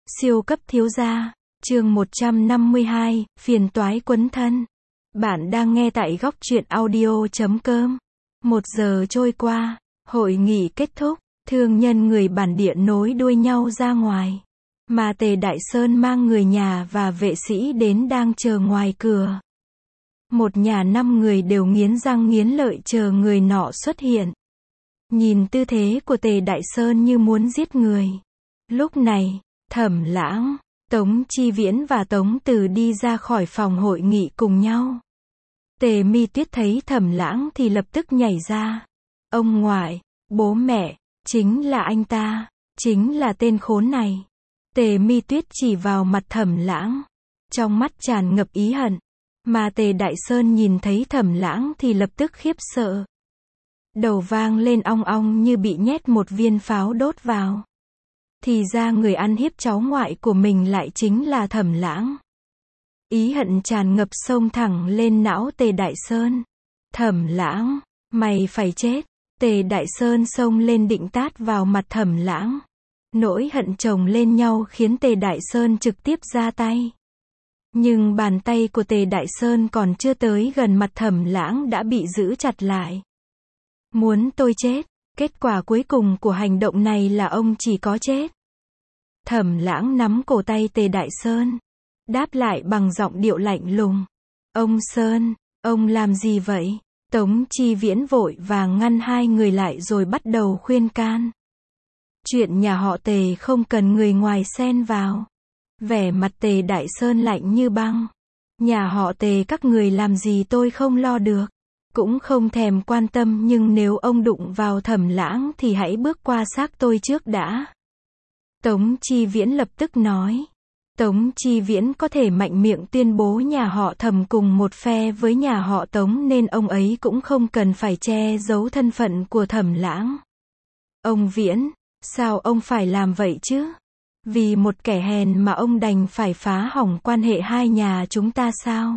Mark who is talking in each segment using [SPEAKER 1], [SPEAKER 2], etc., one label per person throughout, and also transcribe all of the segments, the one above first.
[SPEAKER 1] Siêu cấp thiếu gia, chương 152, phiền toái quấn thân. Bạn đang nghe tại góc truyện audio.com. 1 giờ trôi qua, hội nghị kết thúc, thương nhân người bản địa nối đuôi nhau ra ngoài. Mà Tề Đại Sơn mang người nhà và vệ sĩ đến đang chờ ngoài cửa. Một nhà 5 người đều nghiến răng nghiến lợi chờ người nọ xuất hiện. Nhìn tư thế của Tề Đại Sơn như muốn giết người. Lúc này, Thẩm Lãng, Tống Chi Viễn và Tống Từ đi ra khỏi phòng hội nghị cùng nhau. Tề Mi Tuyết thấy Thẩm Lãng thì lập tức nhảy ra. Ông ngoại, bố mẹ, chính là anh ta, chính là tên khốn này. Tề Mi Tuyết chỉ vào mặt Thẩm Lãng, trong mắt tràn ngập ý hận. Mà Tề Đại Sơn nhìn thấy Thẩm Lãng thì lập tức khiếp sợ. Đầu vang lên ong ong như bị nhét một viên pháo đốt vào. Thì ra người ăn hiếp cháu ngoại của mình lại chính là Thẩm Lãng. Ý hận tràn ngập xông thẳng lên não Tề Đại Sơn. Thẩm Lãng, mày phải chết. Tề Đại Sơn xông lên định tát vào mặt Thẩm Lãng. Nỗi hận chồng lên nhau khiến Tề Đại Sơn trực tiếp ra tay. Nhưng bàn tay của Tề Đại Sơn còn chưa tới gần mặt Thẩm Lãng đã bị giữ chặt lại. Muốn tôi chết, kết quả cuối cùng của hành động này là ông chỉ có chết. Thẩm Lãng nắm cổ tay Tề Đại Sơn, đáp lại bằng giọng điệu lạnh lùng. Ông Sơn, ông làm gì vậy? Tống Chi Viễn vội vàng ngăn hai người lại rồi bắt đầu khuyên can. Chuyện nhà họ Tề không cần người ngoài xen vào. Vẻ mặt Tề Đại Sơn lạnh như băng. Nhà họ Tề các người làm gì tôi không lo được. Cũng không thèm quan tâm, nhưng nếu ông đụng vào Thẩm Lãng thì hãy bước qua xác tôi trước đã. Tống Chi Viễn lập tức nói. Tống Chi Viễn có thể mạnh miệng tuyên bố nhà họ Thẩm cùng một phe với nhà họ Tống nên ông ấy cũng không cần phải che giấu thân phận của Thẩm Lãng. Ông Viễn, sao ông phải làm vậy chứ? Vì một kẻ hèn mà ông đành phải phá hỏng quan hệ hai nhà chúng ta sao?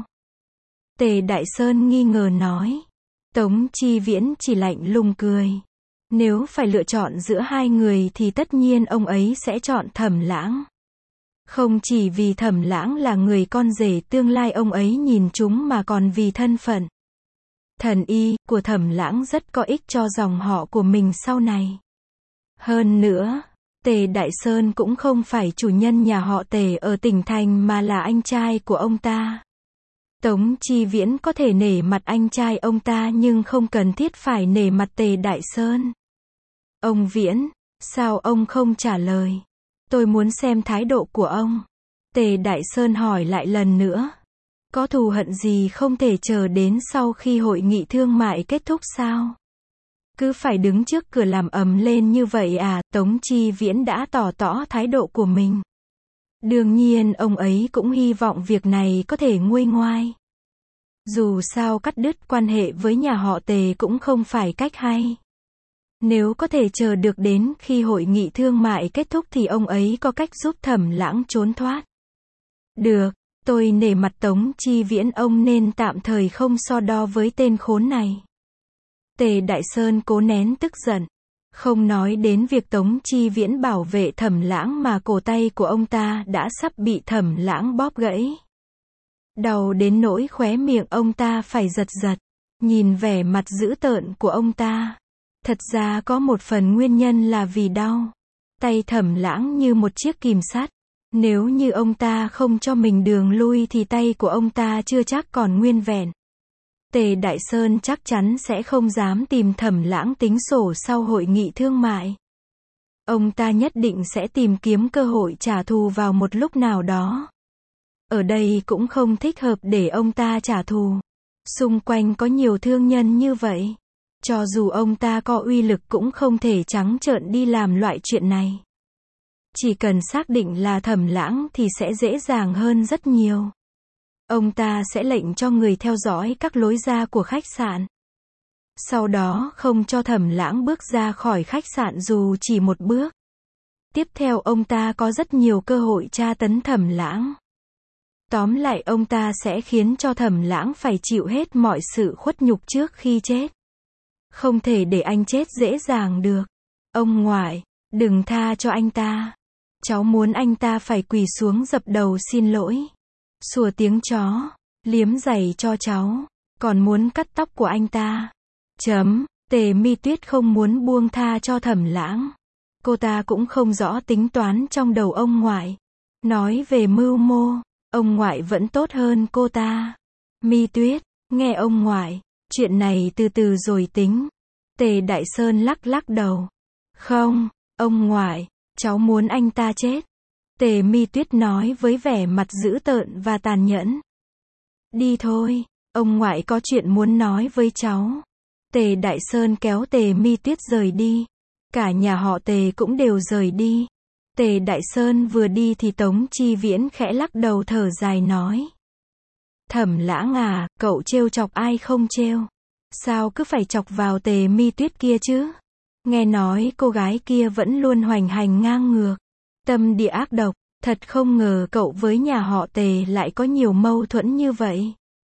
[SPEAKER 1] Tề Đại Sơn nghi ngờ nói. Tống Chi Viễn chỉ lạnh lùng cười. Nếu phải lựa chọn giữa hai người thì tất nhiên ông ấy sẽ chọn Thẩm Lãng. Không chỉ vì Thẩm Lãng là người con rể tương lai ông ấy nhìn chúng mà còn vì thân phận. Thần y của Thẩm Lãng rất có ích cho dòng họ của mình sau này. Hơn nữa, Tề Đại Sơn cũng không phải chủ nhân nhà họ Tề ở tỉnh thành mà là anh trai của ông ta. Tống Chi Viễn có thể nể mặt anh trai ông ta nhưng không cần thiết phải nể mặt Tề Đại Sơn. Ông Viễn, sao ông không trả lời? Tôi muốn xem thái độ của ông. Tề Đại Sơn hỏi lại lần nữa. Có thù hận gì không thể chờ đến sau khi hội nghị thương mại kết thúc sao? Cứ phải đứng trước cửa làm ầm lên như vậy à? Tống Chi Viễn đã tỏ thái độ của mình. Đương nhiên ông ấy cũng hy vọng việc này có thể nguôi ngoai. Dù sao cắt đứt quan hệ với nhà họ Tề cũng không phải cách hay. Nếu có thể chờ được đến khi hội nghị thương mại kết thúc thì ông ấy có cách giúp Thẩm Lãng trốn thoát. Được, tôi nể mặt Tống Chi Viễn, ông nên tạm thời không so đo với tên khốn này. Tề Đại Sơn cố nén tức giận. Không nói đến việc Tống Chi Viễn bảo vệ Thẩm Lãng mà cổ tay của ông ta đã sắp bị Thẩm Lãng bóp gãy. Đau đến nỗi khóe miệng ông ta phải giật giật. Nhìn vẻ mặt dữ tợn của ông ta. Thật ra có một phần nguyên nhân là vì đau. Tay Thẩm Lãng như một chiếc kìm sắt. Nếu như ông ta không cho mình đường lui thì tay của ông ta chưa chắc còn nguyên vẹn. Tề Đại Sơn chắc chắn sẽ không dám tìm Thẩm Lãng tính sổ sau hội nghị thương mại. Ông ta nhất định sẽ tìm kiếm cơ hội trả thù vào một lúc nào đó. Ở đây cũng không thích hợp để ông ta trả thù. Xung quanh có nhiều thương nhân như vậy. Cho dù ông ta có uy lực cũng không thể trắng trợn đi làm loại chuyện này. Chỉ cần xác định là Thẩm Lãng thì sẽ dễ dàng hơn rất nhiều. Ông ta sẽ lệnh cho người theo dõi các lối ra của khách sạn. Sau đó không cho Thẩm Lãng bước ra khỏi khách sạn dù chỉ một bước. Tiếp theo ông ta có rất nhiều cơ hội tra tấn Thẩm Lãng. Tóm lại ông ta sẽ khiến cho Thẩm Lãng phải chịu hết mọi sự khuất nhục trước khi chết. Không thể để anh chết dễ dàng được. Ông ngoại, đừng tha cho anh ta. Cháu muốn anh ta phải quỳ xuống dập đầu xin lỗi. Sủa tiếng chó. Liếm giày cho cháu. Còn muốn cắt tóc của anh ta. Tề Mi Tuyết không muốn buông tha cho Thẩm Lãng. Cô ta cũng không rõ tính toán trong đầu ông ngoại. Nói về mưu mô, ông ngoại vẫn tốt hơn cô ta. Mi Tuyết, nghe ông ngoại, chuyện này từ từ rồi tính. Tề Đại Sơn lắc lắc đầu. Không, ông ngoại, cháu muốn anh ta chết. Tề Mi Tuyết nói với vẻ mặt dữ tợn và tàn nhẫn. Đi thôi, ông ngoại có chuyện muốn nói với cháu. Tề Đại Sơn kéo Tề Mi Tuyết rời đi. Cả nhà họ Tề cũng đều rời đi. Tề Đại Sơn vừa đi thì Tống Chi Viễn khẽ lắc đầu thở dài nói. Thẩm Lãng à, cậu trêu chọc ai không trêu? Sao cứ phải chọc vào Tề Mi Tuyết kia chứ? Nghe nói cô gái kia vẫn luôn hoành hành ngang ngược. Tâm địa ác độc, thật không ngờ cậu với nhà họ Tề lại có nhiều mâu thuẫn như vậy.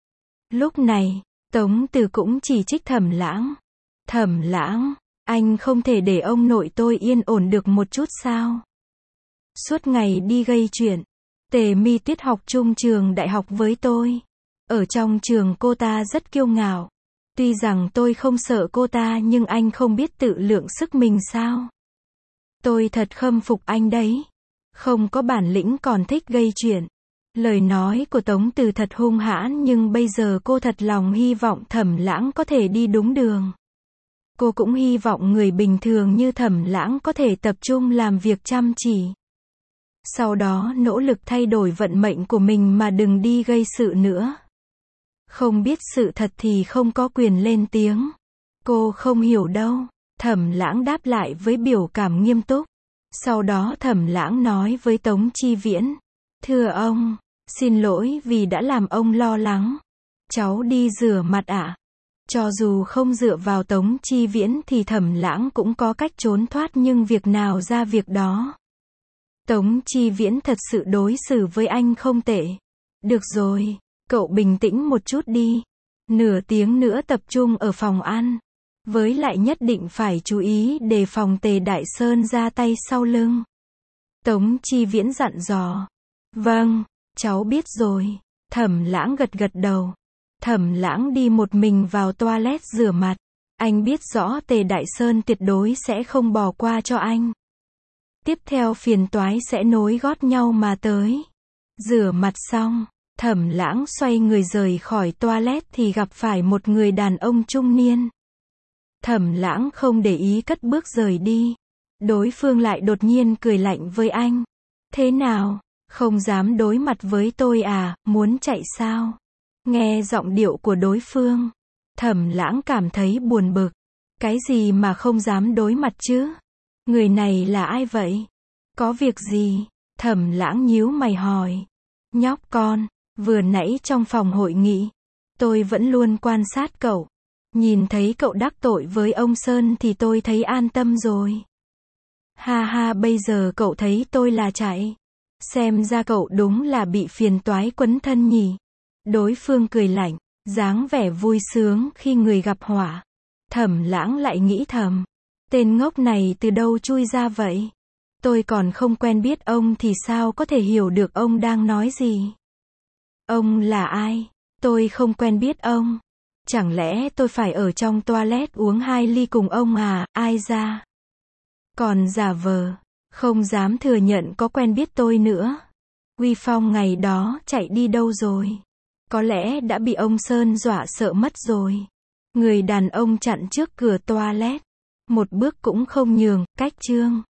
[SPEAKER 1] Lúc này, Tống Từ cũng chỉ trích Thẩm Lãng. Thẩm Lãng, anh không thể để ông nội tôi yên ổn được một chút sao? Suốt ngày đi gây chuyện. Tề Mi Tuyết học chung trường đại học với tôi. Ở trong trường cô ta rất kiêu ngạo. Tuy rằng tôi không sợ cô ta nhưng anh không biết tự lượng sức mình sao? Tôi thật khâm phục anh đấy. Không có bản lĩnh còn thích gây chuyện. Lời nói của Tống Từ thật hung hãn nhưng bây giờ cô thật lòng hy vọng Thẩm Lãng có thể đi đúng đường. Cô cũng hy vọng người bình thường như Thẩm Lãng có thể tập trung làm việc chăm chỉ. Sau đó nỗ lực thay đổi vận mệnh của mình mà đừng đi gây sự nữa. Không biết sự thật thì không có quyền lên tiếng. Cô không hiểu đâu. Thẩm Lãng đáp lại với biểu cảm nghiêm túc. Sau đó Thẩm Lãng nói với Tống Chi Viễn. Thưa ông, xin lỗi vì đã làm ông lo lắng. Cháu đi rửa mặt ạ. Cho dù không dựa vào Tống Chi Viễn thì Thẩm Lãng cũng có cách trốn thoát nhưng việc nào ra việc đó. Tống Chi Viễn thật sự đối xử với anh không tệ. Được rồi, cậu bình tĩnh một chút đi. Nửa tiếng nữa tập trung ở phòng ăn. Với lại nhất định phải chú ý đề phòng Tề Đại Sơn ra tay sau lưng. Tống Chi Viễn dặn dò. Vâng, cháu biết rồi. Thẩm Lãng gật gật đầu. Thẩm Lãng đi một mình vào toilet rửa mặt. Anh biết rõ Tề Đại Sơn tuyệt đối sẽ không bỏ qua cho anh. Tiếp theo phiền toái sẽ nối gót nhau mà tới. Rửa mặt xong, Thẩm Lãng xoay người rời khỏi toilet thì gặp phải một người đàn ông trung niên. Thẩm Lãng không để ý cất bước rời đi. Đối phương lại đột nhiên cười lạnh với anh. Thế nào, không dám đối mặt với tôi à, muốn chạy sao? Nghe giọng điệu của đối phương, Thẩm Lãng cảm thấy buồn bực. Cái gì mà không dám đối mặt chứ? Người này là ai vậy? Có việc gì? Thẩm Lãng nhíu mày hỏi. Nhóc con, vừa nãy trong phòng hội nghị, tôi vẫn luôn quan sát cậu. Nhìn thấy cậu đắc tội với ông Sơn thì tôi thấy an tâm rồi. Ha ha, bây giờ cậu thấy tôi là chạy. Xem ra cậu đúng là bị phiền toái quấn thân nhỉ. Đối phương cười lạnh, dáng vẻ vui sướng khi người gặp họa. Thẩm Lãng lại nghĩ thầm. Tên ngốc này từ đâu chui ra vậy? Tôi còn không quen biết ông thì sao có thể hiểu được ông đang nói gì? Ông là ai? Tôi không quen biết ông. Chẳng lẽ tôi phải ở trong toilet uống 2 ly cùng ông à? Ai ra? Còn giả vờ, không dám thừa nhận có quen biết tôi nữa. Uy phong ngày đó chạy đi đâu rồi? Có lẽ đã bị ông Sơn dọa sợ mất rồi. Người đàn ông chặn trước cửa toilet. Một bước cũng không nhường, cách chương.